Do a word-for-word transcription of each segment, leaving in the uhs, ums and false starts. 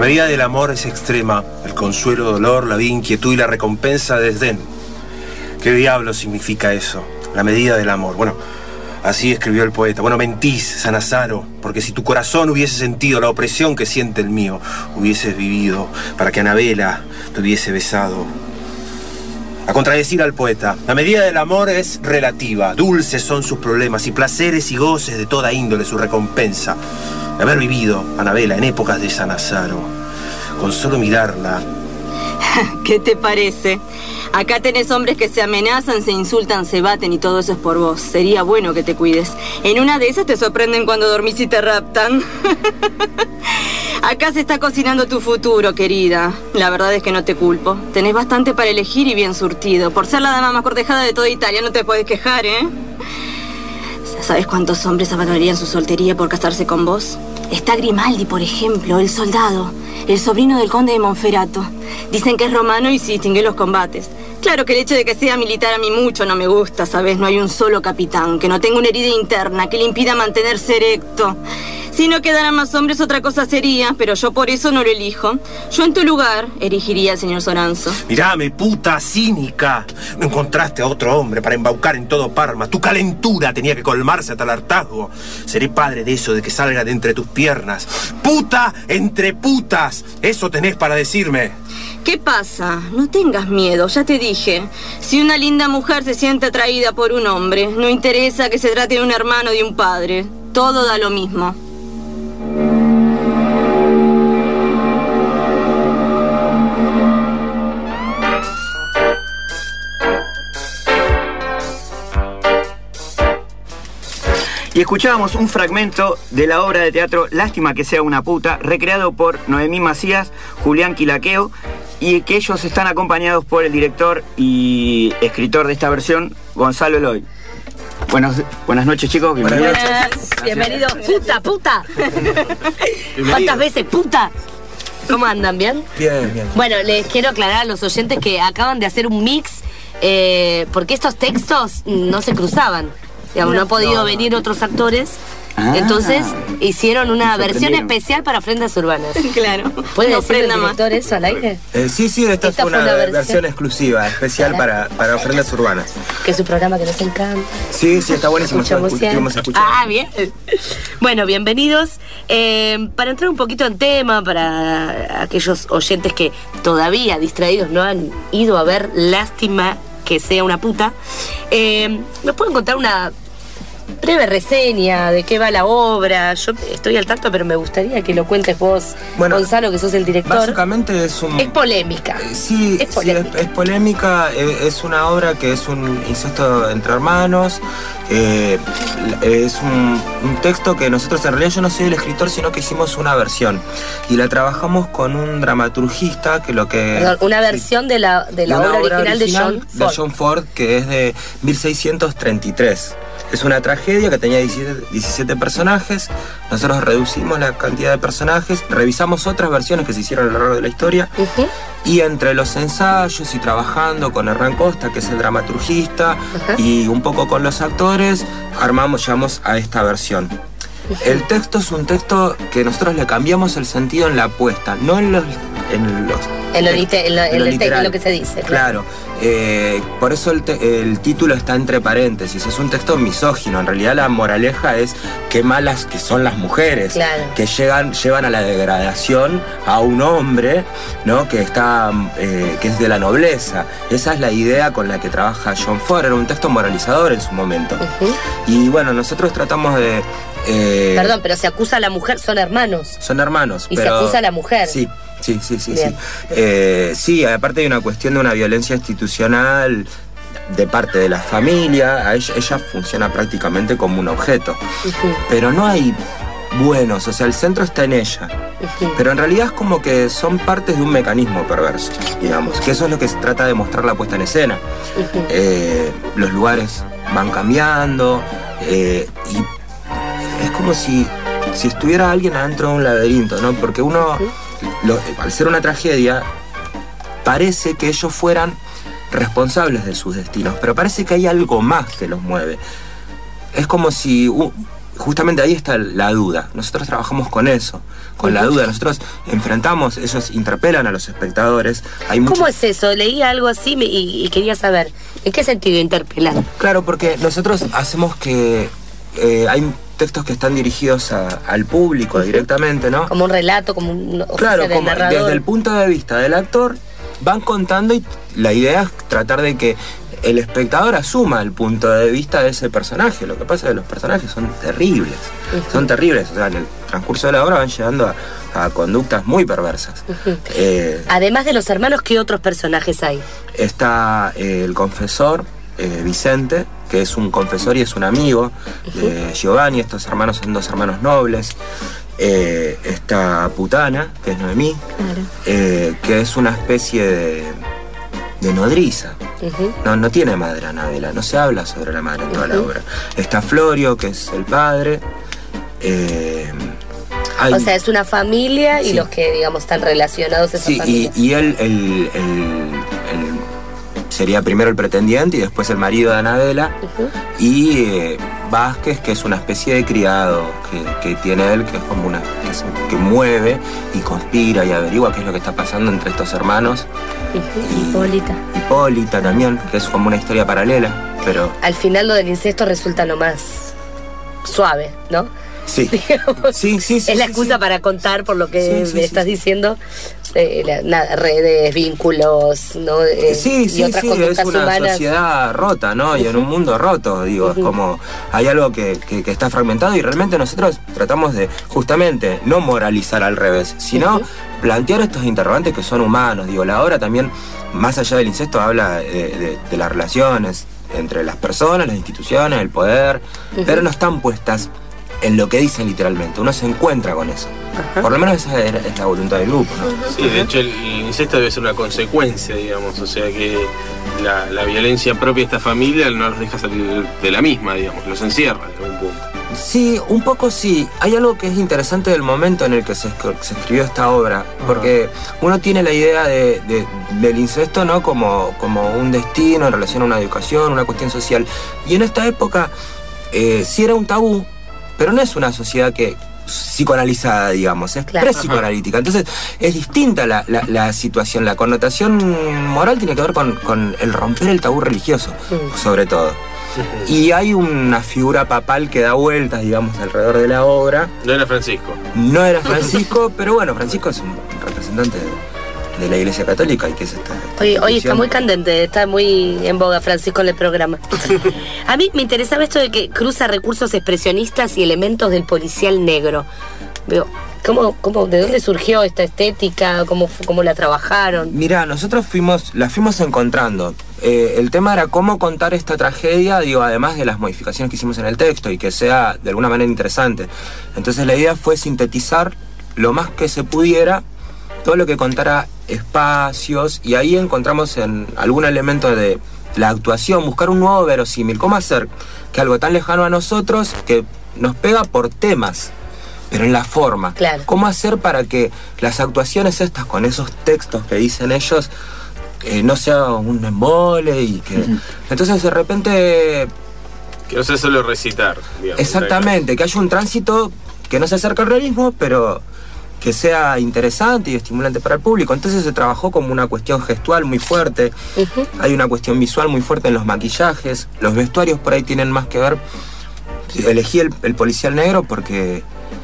medida del amor es extrema, el consuelo, dolor, la vida, inquietud y la recompensa, desdén. ¿Qué diablo significa eso? La medida del amor. Bueno, así escribió el poeta. Bueno, mentís, Sanazaro, porque si tu corazón hubiese sentido la opresión que siente el mío, hubieses vivido para que Anabela te hubiese besado. A contradecir al poeta, la medida del amor es relativa, dulces son sus problemas y placeres y goces de toda índole su recompensa. De haber vivido, Anabela, en épocas de Sanazaro, con solo mirarla. ¿Qué te parece? Acá tenés hombres que se amenazan, se insultan, se baten y todo eso es por vos. Sería bueno que te cuides. En una de esas te sorprenden cuando dormís y te raptan. Acá se está cocinando tu futuro, querida. La verdad es que no te culpo. Tenés bastante para elegir y bien surtido. Por ser la dama más cortejada de toda Italia no te podés quejar, ¿eh? ¿Sabes cuántos hombres abandonarían su soltería por casarse con vos? Está Grimaldi, por ejemplo, el soldado, el sobrino del conde de Monferrato. Dicen que es romano y se distinguió en los combates. Claro que el hecho de que sea militar a mí mucho no me gusta, ¿sabes? No hay un solo capitán que no tenga una herida interna que le impida mantenerse erecto. Si no quedaran más hombres, otra cosa sería, pero yo por eso no lo elijo. Yo en tu lugar erigiría al señor Soranzo. Mirame, puta cínica. No encontraste a otro hombre para embaucar en todo Parma. Tu calentura tenía que colmarse hasta el hartazgo. Seré padre de eso, de que salga de entre tus piernas. ¡Puta entre putas! Eso tenés para decirme. ¿Qué pasa? No tengas miedo, ya te dije. Si una linda mujer se siente atraída por un hombre, no interesa que se trate de un hermano o de un padre. Todo da lo mismo. Y escuchábamos un fragmento de la obra de teatro Lástima que sea una puta, recreado por Noemí Macías, Julián Quilaqueo, y que ellos están acompañados por el director y escritor de esta versión, Gonzalo Eloy. Buenas, buenas noches, chicos. Bienvenidos. Buenas, bienvenidos. Puta, puta. ¿Cuántas veces puta? ¿Cómo andan? ¿Bien? Bien, bien. Bueno, les quiero aclarar a los oyentes que acaban de hacer un mix, eh, porque estos textos no se cruzaban. Digamos, no, no han podido no, venir no. otros actores. Ah, entonces hicieron una versión especial para Ofrendas Urbanas. Claro. ¿Puede no decir el director eso al aire? Eh, sí, sí, esta, esta fue una, una versión, versión exclusiva, especial para, para Ofrendas Urbanas. Que es un programa que nos encanta. Sí, sí, está buenísimo. Escuchamos ah, bien. Bueno, bienvenidos. Eh, para entrar un poquito en tema, para aquellos oyentes que todavía distraídos no han ido a ver Lástima que sea una puta, eh, ¿nos pueden contar una breve reseña de qué va la obra? Yo estoy al tanto, pero me gustaría que lo cuentes vos, bueno, Gonzalo, que sos el director. Básicamente es un... Es polémica. Eh, sí, es polémica. Sí, es, es polémica. Eh, es una obra que es un incesto entre hermanos. Eh, es un, un texto que nosotros, en realidad yo no soy el escritor, sino que hicimos una versión. Y la trabajamos con un dramaturgista que lo que... Perdón, una versión de la, de la de obra, obra original, original de John Ford. De John Ford, que es de mil seiscientos treinta y tres. Es una tragedia que tenía diecisiete personajes. Nosotros reducimos la cantidad de personajes, revisamos otras versiones que se hicieron a lo largo de la historia. Uh-huh. Y entre los ensayos y trabajando con Hernán Costa, que es el dramaturgista, uh-huh, y un poco con los actores, armamos, llegamos a esta versión. Uh-huh. El texto es un texto que nosotros le cambiamos el sentido en la puesta, no en los... En los En lo, lite, en lo, en lo, literal, en lo que se dice. Claro, claro. Eh, por eso el, te, el título está entre paréntesis. Es un texto misógino. En realidad la moraleja es qué malas que son las mujeres, claro, que llegan, llevan a la degradación a un hombre, ¿no? que, está, eh, que es de la nobleza. Esa es la idea con la que trabaja John Ford. Era un texto moralizador en su momento. Uh-huh. Y bueno, nosotros tratamos de... Eh, Perdón, pero se acusa a la mujer, son hermanos. Son hermanos. Y pero, se acusa a la mujer. Sí. Sí, sí, sí, sí. Eh, sí, aparte hay una cuestión de una violencia institucional de parte de la familia. Ella, ella funciona prácticamente como un objeto. Uh-huh. Pero no hay buenos, o sea, el centro está en ella. Uh-huh. Pero en realidad es como que son partes de un mecanismo perverso, digamos. Que eso es lo que se trata de mostrar la puesta en escena. Uh-huh. Eh, los lugares van cambiando eh, y es como si, si estuviera alguien adentro de un laberinto, ¿no? Porque uno... Uh-huh. Lo, al ser una tragedia, parece que ellos fueran responsables de sus destinos, pero parece que hay algo más que los mueve. Es como si uh, justamente ahí está la duda. Nosotros trabajamos con eso, con la duda. Nosotros enfrentamos, ellos interpelan a los espectadores. Hay muchos... ¿Cómo es eso? Leí algo así y, y quería saber, ¿en qué sentido interpelan? Claro, porque nosotros hacemos que eh, hay textos que están dirigidos a, al público directamente, ¿no? Como un relato, como un claro, del como narrador. Desde el punto de vista del actor, van contando y la idea es tratar de que el espectador asuma el punto de vista de ese personaje. Lo que pasa es que los personajes son terribles, uh-huh. son terribles. O sea, en el transcurso de la obra van llegando a, a conductas muy perversas. Uh-huh. eh, Además de los hermanos, ¿qué otros personajes hay? Está eh, el confesor, eh, Vicente, que es un confesor y es un amigo uh-huh. de Giovanni. Estos hermanos son dos hermanos nobles. Eh, está Putana, que es Noemí, claro. eh, que es una especie de, de nodriza. Uh-huh. No, no tiene madre Anabela, no se habla sobre la madre en toda uh-huh. la obra. Está Florio, que es el padre. Eh, hay... O sea, es una familia y sí. los que, digamos, están relacionados a esa sí, familia. Y, y él, el, el, el, sería primero el pretendiente y después el marido de Anabela. Uh-huh. Y eh, Vázquez, que es una especie de criado que, que tiene él, que es como una que, es, que mueve y conspira y averigua qué es lo que está pasando entre estos hermanos. Uh-huh. Y Hipólita. Hipólita también, que es como una historia paralela, pero... Al final lo del incesto resulta lo más suave, ¿no? Sí. sí, sí, sí. Es la sí, excusa sí. para contar, por lo que sí, sí, me estás sí, diciendo, eh, la, nada, redes, vínculos, ¿no? Eh, sí, sí, y otras sí, conductas es una humanas. Sociedad rota, ¿no? Uh-huh. Y en un mundo roto, digo, uh-huh. es como hay algo que, que, que está fragmentado y realmente nosotros tratamos de, justamente, no moralizar al revés, sino uh-huh. plantear estos interrogantes que son humanos. Digo, la obra también, más allá del incesto, habla de, de, de las relaciones entre las personas, las instituciones, el poder, uh-huh. pero no están puestas en lo que dicen literalmente. Uno se encuentra con eso. Ajá. Por lo menos esa es, es la voluntad del grupo, ¿no? Sí, de hecho el, el incesto debe ser una consecuencia, digamos, o sea que la, la violencia propia de esta familia no los deja salir de la misma, digamos, los encierra en algún punto. Sí, un poco sí. Hay algo que es interesante del momento en el que se, se escribió esta obra, porque uno tiene la idea de, de, del incesto, ¿no? Como, como un destino en relación a una educación, una cuestión social. Y en esta época eh, sí era un tabú, pero no es una sociedad que psicoanalizada, digamos, es claro. pre-psicoanalítica. Entonces es distinta la, la, la situación. La connotación moral tiene que ver con, con el romper el tabú religioso, mm. sobre todo. Uh-huh. Y hay una figura papal que da vueltas, digamos, alrededor de la obra. No era Francisco. No era Francisco, pero bueno, Francisco es un representante de... de la Iglesia Católica y que es esta... esta hoy, hoy está muy candente, está muy en boga Francisco en el programa. A mí me interesaba esto de que cruza recursos expresionistas y elementos del policial negro. Veo, ¿cómo, cómo, ¿de dónde surgió esta estética? ¿Cómo, cómo la trabajaron? Mirá, nosotros fuimos, la fuimos encontrando. Eh, el tema era cómo contar esta tragedia, digo, además de las modificaciones que hicimos en el texto y que sea de alguna manera interesante. Entonces la idea fue sintetizar lo más que se pudiera todo lo que contara espacios, y ahí encontramos en algún elemento de la actuación, buscar un nuevo verosímil. ¿Cómo hacer que algo tan lejano a nosotros, que nos pega por temas, pero en la forma? Claro. ¿Cómo hacer para que las actuaciones estas, con esos textos que dicen ellos, eh, no sea un embole y que... Uh-huh. Entonces de repente... Que no sea solo recitar, digamos. Exactamente, que haya un tránsito que no se acerca al realismo, pero... que sea interesante y estimulante para el público. Entonces se trabajó como una cuestión gestual muy fuerte. Uh-huh. Hay una cuestión visual muy fuerte en los maquillajes. Los vestuarios por ahí tienen más que ver. Elegí el, el policial negro porque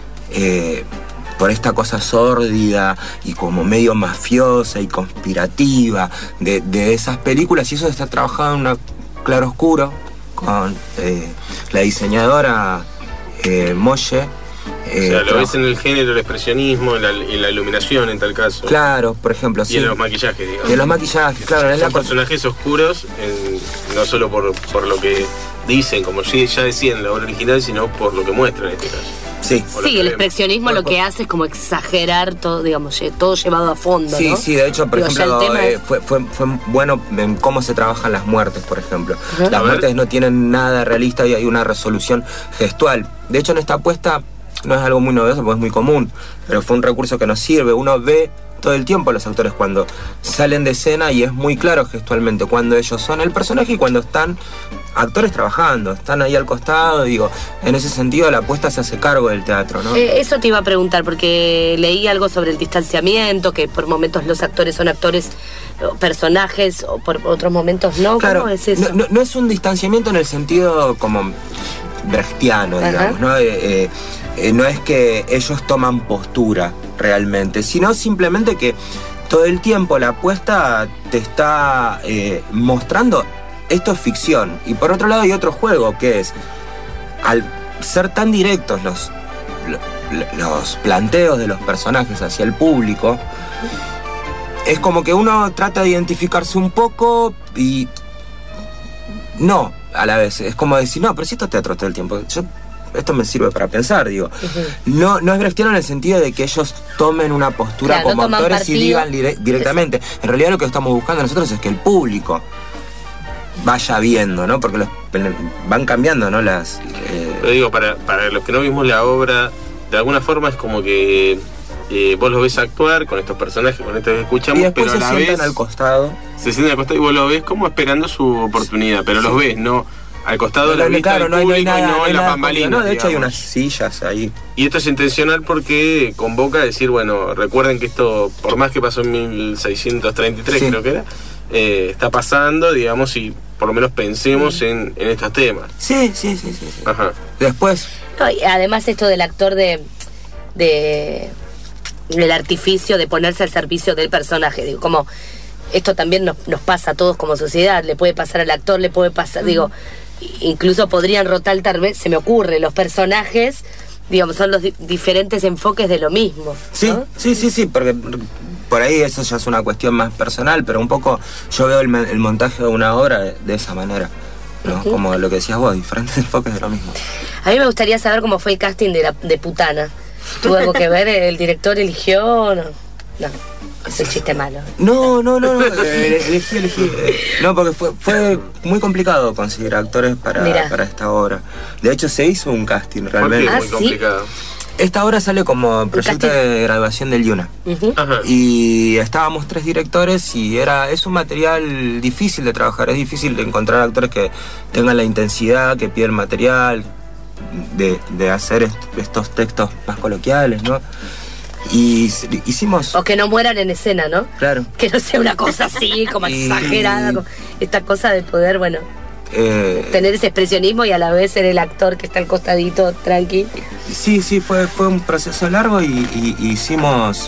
eh, por esta cosa sórdida y como medio mafiosa y conspirativa de, de esas películas, y eso está trabajado en un claro oscuro con eh, la diseñadora eh, Molle. Eh, o sea, lo ves en el género, el expresionismo, en la, en la iluminación en tal caso. Claro, por ejemplo, y sí. en los maquillajes, digamos. Y en los maquillajes, claro. Son es la personajes oscuros, en, no solo por, por lo que dicen, como ya decían en la obra original, sino por lo que muestran en este caso. Sí, sí, el expresionismo lo que hace es como exagerar todo, digamos, todo llevado a fondo, sí, ¿no? Sí, sí, de hecho, por Digo, ejemplo, eh, es... fue, fue, fue bueno en cómo se trabajan las muertes, por ejemplo. Uh-huh. Las muertes no tienen nada realista y hay una resolución gestual. De hecho, en esta apuesta no es algo muy novedoso porque es muy común, pero fue un recurso que nos sirve. Uno ve todo el tiempo los actores cuando salen de escena y es muy claro gestualmente cuando ellos son el personaje y cuando están actores trabajando, están ahí al costado. Digo, en ese sentido la apuesta se hace cargo del teatro, ¿no? Eh, eso te iba a preguntar, porque leí algo sobre el distanciamiento, que por momentos los actores son actores, personajes, o por otros momentos no. Claro, ¿cómo es eso? No, no, no es un distanciamiento en el sentido como brechtiano, digamos, ¿no? Eh, eh, no es que ellos toman postura realmente, sino simplemente que todo el tiempo la apuesta te está eh, mostrando esto es ficción. Y por otro lado hay otro juego que es, al ser tan directos los, los, los planteos de los personajes hacia el público, es como que uno trata de identificarse un poco y no, a la vez. Es como decir, no, pero si esto es teatro todo el tiempo. Yo, esto me sirve para pensar, digo. Uh-huh. No, no es brechtiano en el sentido de que ellos tomen una postura, claro, como no actores partido. Y digan dire- directamente. Eso. En realidad lo que estamos buscando nosotros es que el público vaya viendo, ¿no? Porque los, van cambiando, ¿no? Las... Eh... Lo digo, para, para los que no vimos la obra, de alguna forma es como que eh, vos los ves actuar con estos personajes, con estos que escuchamos, y después pero se a la sientan vez... al costado. Se sientan al costado y vos lo ves como esperando su oportunidad, pero sí. Los ves, ¿no? Al costado de no, la vista claro, del no hay, público no hay nada, y no no hay en la nada bambalina. No, de hecho digamos. Hay unas sillas ahí. Y esto es intencional porque convoca a decir, bueno, recuerden que esto, por más que pasó en mil seiscientos treinta y tres, sí. creo que era, eh, está pasando, digamos, y por lo menos pensemos sí. en, en estos temas. Sí, sí, sí, sí, sí. Ajá. Después... No, y además esto del actor de... de el artificio de ponerse al servicio del personaje, digo, como esto también nos, nos pasa a todos como sociedad, le puede pasar al actor, le puede pasar, mm. digo, incluso podrían rotar tal vez, se me ocurre, los personajes, digamos, son los di- diferentes enfoques de lo mismo, ¿no? Sí, sí, sí, sí, porque por ahí eso ya es una cuestión más personal, pero un poco yo veo el, el montaje de una obra de, de esa manera, ¿no? Uh-huh. Como lo que decías vos, diferentes enfoques de lo mismo. A mí me gustaría saber cómo fue el casting de, la, de Putana. ¿Tuvo algo que ver? ¿El director eligió? No, no, es un chiste malo. No, no, no, no. elegí, elegí. No, porque fue, fue muy complicado conseguir actores para, para esta obra. De hecho, se hizo un casting realmente. ¿Por qué? Muy ¿Ah, complicado. Sí? Esta obra sale como proyecto de graduación del IUNA. Uh-huh. Y estábamos tres directores y era es un material difícil de trabajar. Es difícil de encontrar actores que tengan la intensidad que pide el material. De, de hacer est- estos textos más coloquiales, ¿no? Y hicimos... O que no mueran en escena, ¿no? Claro. Que no sea una cosa así, como y... exagerada, como esta cosa de poder, bueno, eh... tener ese expresionismo y a la vez ser el actor que está al costadito, tranqui. Sí, sí, fue, fue un proceso largo y, y, y hicimos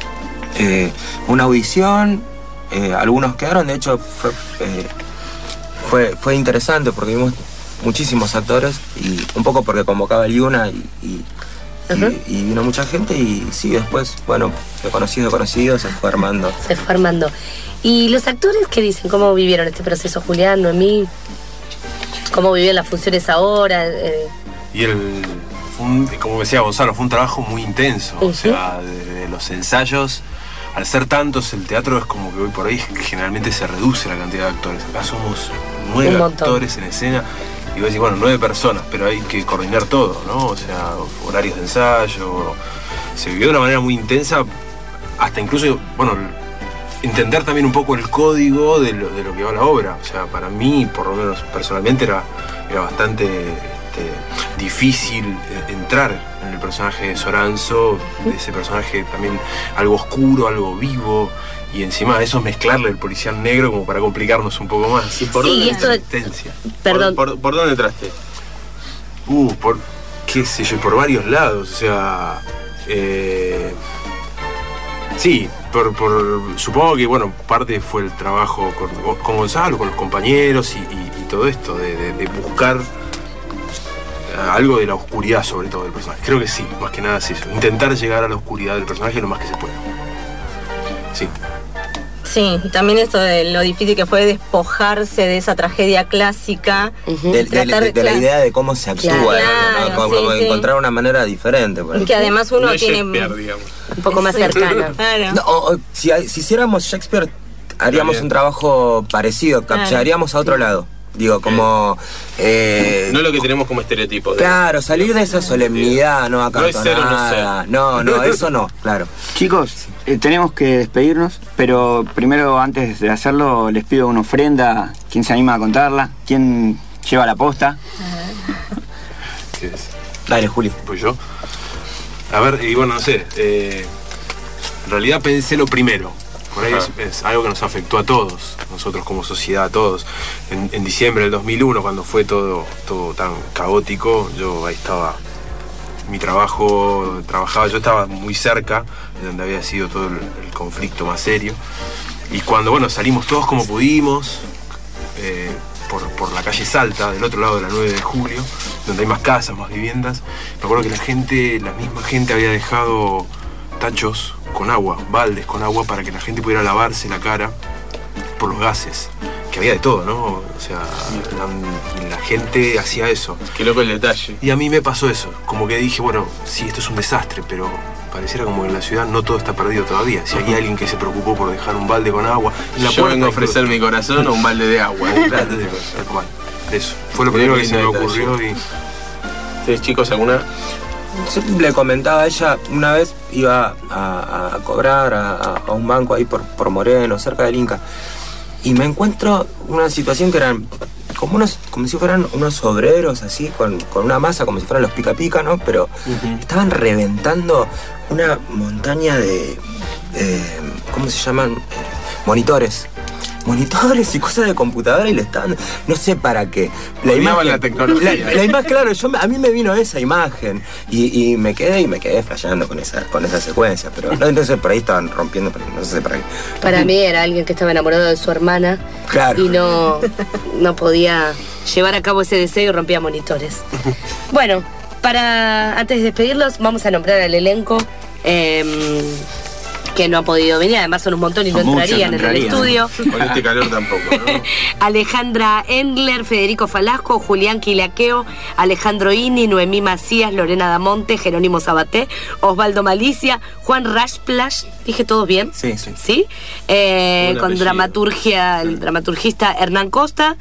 eh, una audición, eh, algunos quedaron, de hecho fue, eh, fue, fue interesante porque vimos muchísimos actores y un poco porque convocaba el IUNA y, y, uh-huh. y, y vino mucha gente y sí, después, bueno, de conocido, de conocido, se fue armando. Se fue armando. ¿Y los actores qué dicen? ¿Cómo vivieron este proceso, Julián, Noemí? ¿Cómo vivieron las funciones ahora? Eh... Y el, fue un, como decía Gonzalo, fue un trabajo muy intenso, uh-huh. o sea, desde los ensayos. Al ser tantos, el teatro es como que hoy por ahí generalmente se reduce la cantidad de actores. Acá somos nueve actores en escena. Y vos decís, bueno, nueve personas, pero hay que coordinar todo, ¿no? O sea, horarios de ensayo. Se vivió de una manera muy intensa, hasta incluso, bueno, entender también un poco el código de lo, de lo que va la obra. O sea, para mí, por lo menos personalmente, era, era bastante este, difícil entrar en el personaje de Soranzo, de ese personaje también algo oscuro, algo vivo. Y encima de eso mezclarle el policial negro como para complicarnos un poco más. ¿Y por sí, dónde esto de... Perdón. ¿Por, por, ¿Por dónde entraste? Uh, por qué sé yo, por varios lados. O sea, eh, sí, por, por supongo que bueno, parte fue el trabajo con, con Gonzalo, con los compañeros y, y, y todo esto de, de, de buscar algo de la oscuridad sobre todo del personaje. Creo que sí, más que nada es eso. Intentar llegar a la oscuridad del personaje lo más que se pueda. Sí. Sí, y también esto de lo difícil que fue despojarse de esa tragedia clásica. Uh-huh. De, de, de, de la idea de cómo se actúa, claro, ¿no? Como, sí, como sí. encontrar una manera diferente. Y que además uno no tiene digamos. un poco más cercana. Claro. No, o, o, si, si hiciéramos Shakespeare, haríamos un trabajo parecido, claro. Haríamos a otro lado. Digo, como... Eh, no lo que tenemos como estereotipo. De, claro, salir de esa solemnidad, no No es ser o no acartonada. ser. No, no, eso no, claro. Chicos, eh, tenemos que despedirnos, pero primero, antes de hacerlo, les pido una ofrenda. ¿Quién se anima a contarla? ¿Quién lleva la posta? ¿Qué es? Dale, Juli. Pues yo. A ver, y bueno, no sé. Eh, en realidad pensé lo primero. Por ahí es, es algo que nos afectó a todos, nosotros como sociedad, a todos. En, en diciembre del dos mil uno, cuando fue todo, todo tan caótico, yo ahí estaba, mi trabajo, trabajaba, yo estaba muy cerca de donde había sido todo el, el conflicto más serio. Y cuando, bueno, salimos todos como pudimos, eh, por, por la calle Salta, del otro lado de la nueve de julio, donde hay más casas, más viviendas, me acuerdo que la gente, la misma gente había dejado tachos con agua, baldes con agua para que la gente pudiera lavarse la cara por los gases, que había de todo, ¿no? O sea, la, la gente hacía eso. Qué loco el detalle. Y a mí me pasó eso, como que dije, bueno, sí, esto es un desastre, pero pareciera como que en la ciudad no todo está perdido todavía. Si hay alguien que se preocupó por dejar un balde con agua en la Yo puerta, vengo a ofrecer mi corazón o un balde de agua. Claro, tal cual. Eso, fue lo primero que se me ocurrió y... ¿Ustedes, chicos, alguna? Le comentaba a ella, una vez iba a, a cobrar a, a un banco ahí por, por Moreno, cerca del Inca, y me encuentro una situación que eran como unos, como si fueran unos obreros así, con, con una masa, como si fueran los pica pica, ¿no? Pero uh-huh. estaban reventando una montaña de, de ¿cómo se llaman? Monitores. Monitores y cosas de computadora y le estaban, no sé para qué. La imagen, la tecnología. La, la imagen, claro, yo, a mí me vino esa imagen y, y me quedé y me quedé flasheando con esa, con esa secuencia, pero no, entonces por ahí estaban rompiendo, pero no sé para qué. Para mí era alguien que estaba enamorado de su hermana, claro. Y no, no podía llevar a cabo ese deseo y rompía monitores. Bueno, para antes de despedirlos vamos a nombrar al elenco. Eh, que no ha podido venir, además son un montón y no entrarían, no entrarían en el estudio. Con este calor tampoco, ¿no? Alejandra Endler, Federico Falasco, Julián Quilaqueo, Alejandro Ini, Noemí Macías, Lorena Damonte, Jerónimo Sabaté, Osvaldo Malicia, Juan Rashplash, ¿dije todos bien? Sí, sí. ¿Sí? Eh, con apellido. dramaturgia, el dramaturgista Hernán Costa,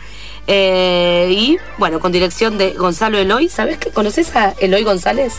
eh, y bueno, con dirección de Gonzalo Eloy. ¿Sabes qué? ¿Conoces a Eloy González?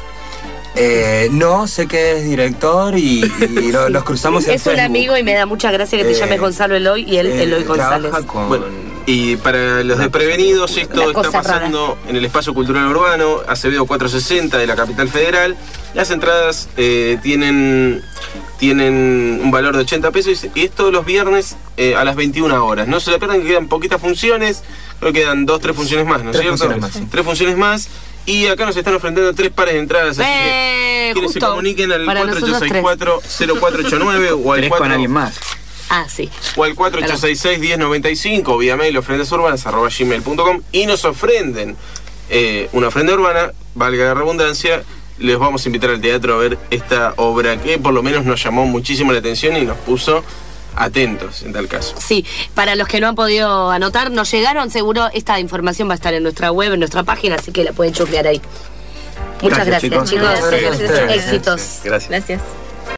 Eh, no, sé que es director y, y lo, los cruzamos en Es Facebook. un amigo y me da mucha gracia que te eh, llames Gonzalo Eloy y él eh, Eloy González. Con... Bueno, y para los desprevenidos, esto está pasando rara. en el Espacio Cultural Urbano, Acevedo cuatrocientos sesenta de la Capital Federal. Las entradas eh, tienen, tienen un valor de ochenta pesos y es todos los viernes eh, a las veintiuna horas. No se la pierdan, que quedan poquitas funciones, creo que quedan dos, tres funciones más, ¿no es cierto? Funciones más, sí. Tres funciones más. Y acá nos están ofreciendo tres pares de entradas, así eh, que quienes se comuniquen al cuatro ocho seis cuatro cero cuatro ocho nueve o al ¿Tres cuatro, con alguien más? Ah, sí. O al cuatro ocho seis seis, uno cero nueve cinco, vía mail ofrendasurbanas arroba gmail punto com y nos ofrenden eh, una ofrenda urbana, valga la redundancia. Les vamos a invitar al teatro a ver esta obra que por lo menos nos llamó muchísimo la atención y nos puso atentos en tal caso. Sí, para los que no han podido anotar, nos llegaron, seguro esta información va a estar en nuestra web, en nuestra página, así que la pueden chusmear ahí. Muchas gracias, gracias chicos. chicos. Gracias, Gracias. gracias. Éxitos. Gracias. Gracias.